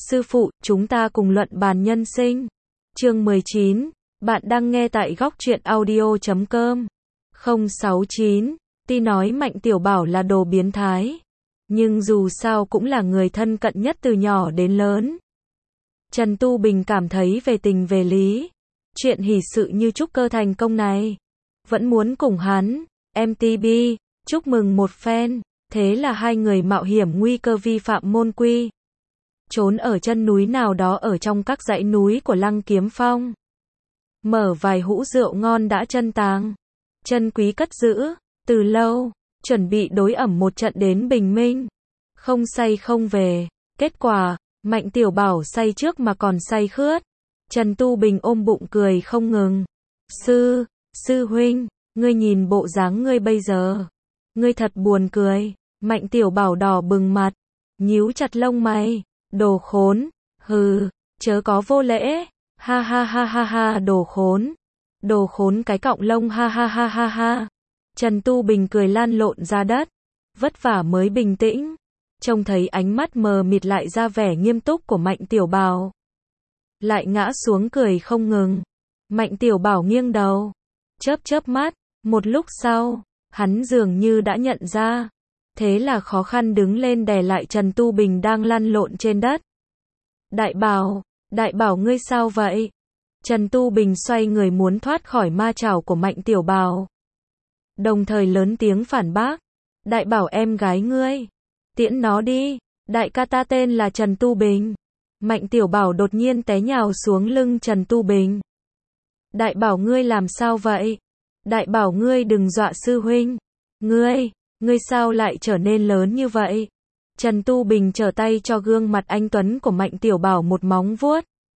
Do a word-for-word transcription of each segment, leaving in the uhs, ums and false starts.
Sư phụ, chúng ta cùng luận bàn nhân sinh. Chương mười chín, bạn đang nghe tại góc truyện audio chấm com. không sáu chín, Ti nói Mạnh Tiểu Bảo là đồ biến thái, nhưng dù sao cũng là người thân cận nhất từ nhỏ đến lớn. Trần Tu Bình cảm thấy về tình về lý, chuyện hỷ sự như trúc cơ thành công này, vẫn muốn cùng hắn, em tê bê, chúc mừng một phen. Thế là hai người mạo hiểm nguy cơ vi phạm môn quy, trốn ở chân núi nào đó ở trong các dãy núi của Lăng Kiếm Phong. Mở vài hũ rượu ngon đã chân tàng, chân quý cất giữ, từ lâu, chuẩn bị đối ẩm một trận đến bình minh. Không say không về, kết quả, Mạnh Tiểu Bảo say trước mà còn say khướt. Trần Tu Bình ôm bụng cười không ngừng. Sư, sư huynh, ngươi nhìn bộ dáng ngươi bây giờ. Ngươi thật buồn cười. Mạnh Tiểu Bảo đỏ bừng mặt, nhíu chặt lông mày. Đồ khốn, hừ, chớ có vô lễ, ha ha ha ha ha, đồ khốn, đồ khốn cái cọng lông, ha ha ha ha ha. Trần Tu Bình cười lan lộn ra đất, vất vả mới bình tĩnh, trông thấy ánh mắt mờ mịt lại ra vẻ nghiêm túc của Mạnh Tiểu Bảo, lại ngã xuống cười không ngừng. Mạnh Tiểu Bảo nghiêng đầu, chớp chớp mắt, một lúc sau, hắn dường như đã nhận ra. Thế là khó khăn đứng lên đè lại Trần Tu Bình đang lăn lộn trên đất. Đại Bảo, Đại Bảo ngươi sao vậy? Trần Tu Bình xoay người muốn thoát khỏi ma chảo của Mạnh Tiểu Bảo, đồng thời lớn tiếng phản bác. Đại Bảo em gái ngươi, tiễn nó đi, đại ca ta tên là Trần Tu Bình. Mạnh Tiểu Bảo đột nhiên té nhào xuống lưng Trần Tu Bình. Đại Bảo ngươi làm sao vậy? Đại Bảo ngươi đừng dọa sư huynh. Ngươi... Ngươi sao lại trở nên lớn như vậy? Trần Tu Bình trở tay cho gương mặt anh tuấn của Mạnh Tiểu Bảo một móng vuốt.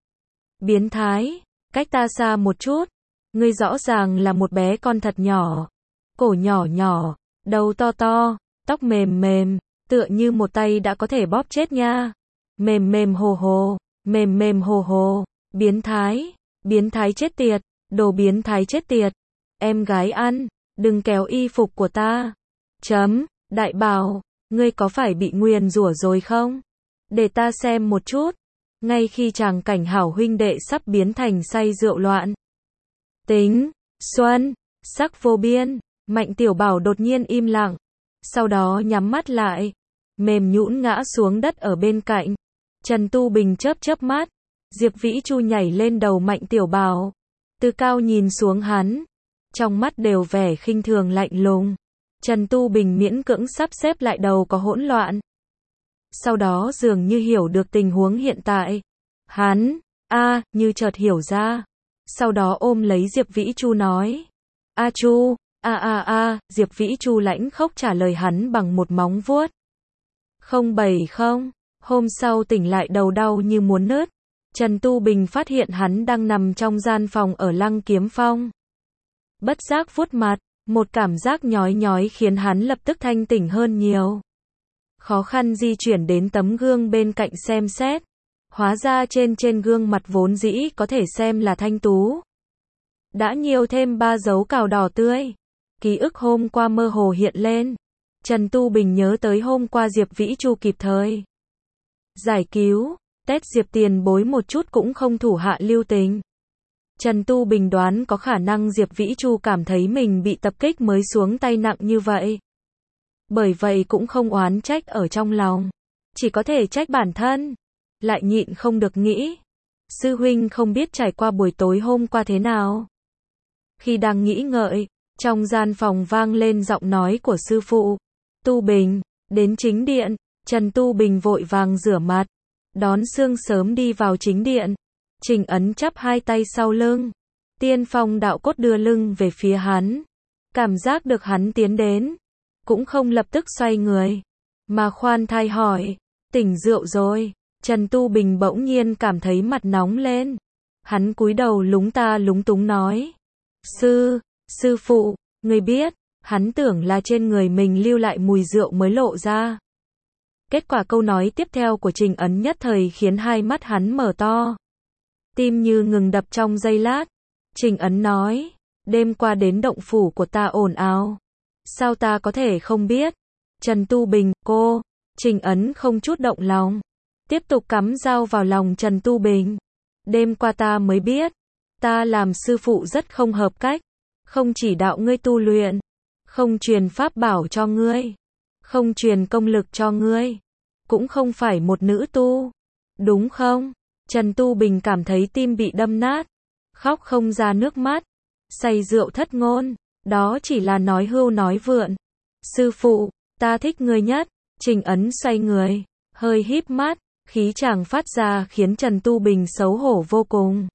Biến thái, cách ta xa một chút. Ngươi rõ ràng là một bé con thật nhỏ. Cổ nhỏ nhỏ, đầu to to, tóc mềm mềm, tựa như một tay đã có thể bóp chết nha. Mềm mềm hồ hồ, mềm mềm hồ hồ, biến thái, biến thái chết tiệt, đồ biến thái chết tiệt. Em gái ăn, đừng kéo y phục của ta. Chấm, Đại Bảo, ngươi có phải bị nguyền rủa rồi không? Để ta xem một chút. Ngay khi tràng cảnh hảo huynh đệ sắp biến thành say rượu loạn. Tính, xuân, sắc vô biên, Mạnh Tiểu Bảo đột nhiên im lặng. Sau đó nhắm mắt lại, mềm nhũn ngã xuống đất ở bên cạnh. Trần Tu Bình chớp chớp mắt, Diệp Vĩ Chu nhảy lên đầu Mạnh Tiểu Bảo, từ cao nhìn xuống hắn, trong mắt đều vẻ khinh thường lạnh lùng. Trần Tu Bình miễn cưỡng sắp xếp lại đầu có hỗn loạn. Sau đó dường như hiểu được tình huống hiện tại. Hắn, a, à, như chợt hiểu ra. Sau đó ôm lấy Diệp Vĩ Chu nói. A Chu, a a a, Diệp Vĩ Chu lãnh khốc trả lời hắn bằng một móng vuốt. Không bảy không, hôm sau tỉnh lại đầu đau như muốn nứt. Trần Tu Bình phát hiện hắn đang nằm trong gian phòng ở Lăng Kiếm Phong. Bất giác vuốt mặt. Một cảm giác nhói nhói khiến hắn lập tức thanh tỉnh hơn nhiều. Khó khăn di chuyển đến tấm gương bên cạnh xem xét. Hóa ra trên trên gương mặt vốn dĩ có thể xem là thanh tú, đã nhiều thêm ba dấu cào đỏ tươi. Ký ức hôm qua mơ hồ hiện lên. Trần Tu Bình nhớ tới hôm qua Diệp Vĩ Chu kịp thời giải cứu, tét Diệp tiền bối một chút cũng không thủ hạ lưu tình. Trần Tu Bình đoán có khả năng Diệp Vĩ Chu cảm thấy mình bị tập kích mới xuống tay nặng như vậy. Bởi vậy cũng không oán trách ở trong lòng, chỉ có thể trách bản thân. Lại nhịn không được nghĩ, sư huynh không biết trải qua buổi tối hôm qua thế nào. Khi đang nghĩ ngợi, trong gian phòng vang lên giọng nói của sư phụ. Tu Bình, đến chính điện. Trần Tu Bình vội vàng rửa mặt, đón sương sớm đi vào chính điện. Trình Ấn chắp hai tay sau lưng, tiên phong đạo cốt đưa lưng về phía hắn, cảm giác được hắn tiến đến, cũng không lập tức xoay người, mà khoan thai hỏi, tỉnh rượu rồi? Trần Tu Bình bỗng nhiên cảm thấy mặt nóng lên, hắn cúi đầu lúng ta lúng túng nói, sư, sư phụ, người biết, hắn tưởng là trên người mình lưu lại mùi rượu mới lộ ra. Kết quả câu nói tiếp theo của Trình Ấn nhất thời khiến hai mắt hắn mở to. Tim như ngừng đập trong giây lát. Trình Ấn nói, đêm qua đến động phủ của ta ồn ào. Sao ta có thể không biết? Trần Tu Bình, cô. Trình Ấn không chút động lòng. tiếp tục cắm dao vào lòng Trần Tu Bình. Đêm qua ta mới biết, ta làm sư phụ rất không hợp cách, không chỉ đạo ngươi tu luyện, không truyền pháp bảo cho ngươi, không truyền công lực cho ngươi, cũng không phải một nữ tu, đúng không? Trần Tu Bình cảm thấy tim bị đâm nát, khóc không ra nước mắt, say rượu thất ngôn, đó chỉ là nói hưu nói vượn. Sư phụ, ta thích ngươi nhất. Trình Ấn xoay người, hơi híp mắt, khí chàng phát ra khiến Trần Tu Bình xấu hổ vô cùng.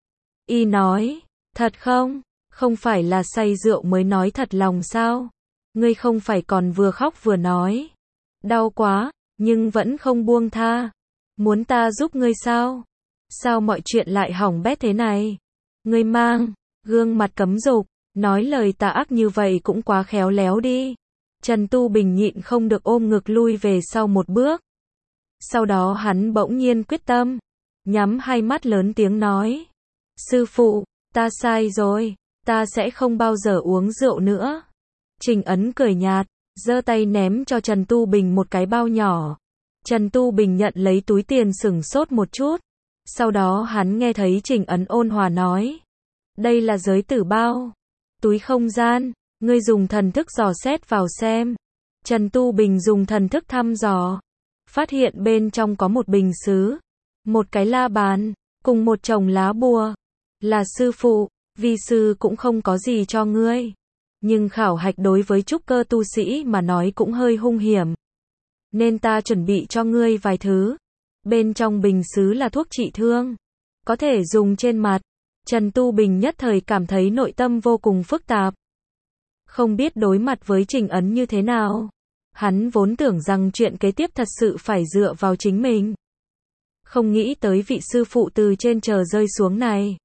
Y nói, thật không? Không phải là say rượu mới nói thật lòng sao? Ngươi không phải còn vừa khóc vừa nói. Đau quá, nhưng vẫn không buông tha. Muốn ta giúp ngươi sao? Sao mọi chuyện lại hỏng bét thế này? Ngươi mang, gương mặt cấm dục, nói lời tà ác như vậy cũng quá khéo léo đi. Trần Tu Bình nhịn không được ôm ngực lui về sau một bước. Sau đó hắn bỗng nhiên quyết tâm, nhắm hai mắt lớn tiếng nói. Sư phụ, ta sai rồi, ta sẽ không bao giờ uống rượu nữa. Trình Ấn cười nhạt, giơ tay ném cho Trần Tu Bình một cái bao nhỏ. Trần Tu Bình nhận lấy túi tiền sửng sốt một chút. Sau đó hắn nghe thấy Trình Ấn ôn hòa nói. Đây là giới tử bao. Túi không gian, ngươi dùng thần thức dò xét vào xem. Trần Tu Bình dùng thần thức thăm dò. Phát hiện bên trong có một bình sứ, một cái la bàn, cùng một chồng lá bùa. Là sư phụ, vi sư cũng không có gì cho ngươi. Nhưng khảo hạch đối với trúc cơ tu sĩ mà nói cũng hơi hung hiểm. Nên ta chuẩn bị cho ngươi vài thứ. Bên trong bình sứ là thuốc trị thương, có thể dùng trên mặt. Trần Tu Bình nhất thời cảm thấy nội tâm vô cùng phức tạp. Không biết đối mặt với Trình Ấn như thế nào. Hắn vốn tưởng rằng chuyện kế tiếp thật sự phải dựa vào chính mình. Không nghĩ tới vị sư phụ từ trên trời rơi xuống này.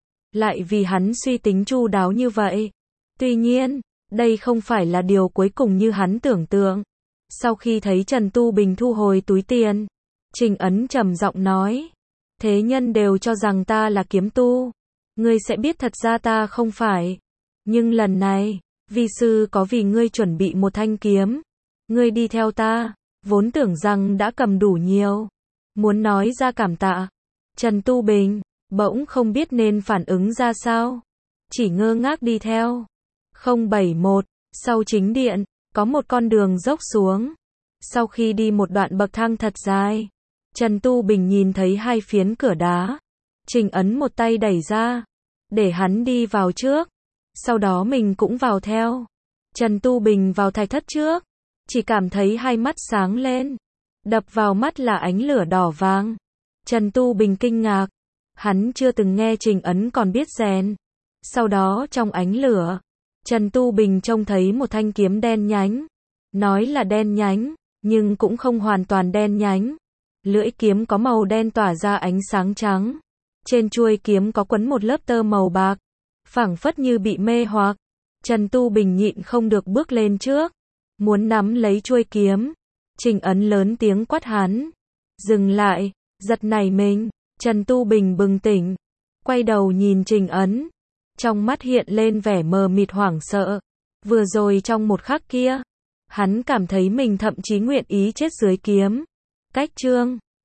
Lại vì hắn suy tính chu đáo như vậy. Tuy nhiên, đây không phải là điều cuối cùng như hắn tưởng tượng. Sau khi thấy Trần Tu Bình thu hồi túi tiền, Trình Ấn trầm giọng nói. Thế nhân đều cho rằng ta là kiếm tu. Ngươi sẽ biết thật ra ta không phải. Nhưng lần này, vi sư có vì ngươi chuẩn bị một thanh kiếm. Ngươi đi theo ta, vốn tưởng rằng đã cầm đủ nhiều. Muốn nói ra cảm tạ. Trần Tu Bình, bỗng không biết nên phản ứng ra sao. Chỉ ngơ ngác đi theo. không bảy mốt, sau chính điện, có một con đường dốc xuống. Sau khi đi một đoạn bậc thang thật dài, Trần Tu Bình nhìn thấy hai phiến cửa đá. Trình Ấn một tay đẩy ra, để hắn đi vào trước. Sau đó mình cũng vào theo. Trần Tu Bình vào thạch thất trước. Chỉ cảm thấy hai mắt sáng lên. Đập vào mắt là ánh lửa đỏ vàng. Trần Tu Bình kinh ngạc. Hắn chưa từng nghe Trình Ấn còn biết rèn. Sau đó trong ánh lửa, Trần Tu Bình trông thấy một thanh kiếm đen nhánh. Nói là đen nhánh, nhưng cũng không hoàn toàn đen nhánh. Lưỡi kiếm có màu đen tỏa ra ánh sáng trắng. Trên chuôi kiếm có quấn một lớp tơ màu bạc. Phảng phất như bị mê hoặc. Trần Tu Bình nhịn không được bước lên trước. Muốn nắm lấy chuôi kiếm. Trình Ấn lớn tiếng quát hắn. Dừng lại, giật nảy mình. Trần Tu Bình bừng tỉnh. Quay đầu nhìn Trình Ấn. Trong mắt hiện lên vẻ mờ mịt hoảng sợ. Vừa rồi trong một khắc kia, hắn cảm thấy mình thậm chí nguyện ý chết dưới kiếm. Cách chương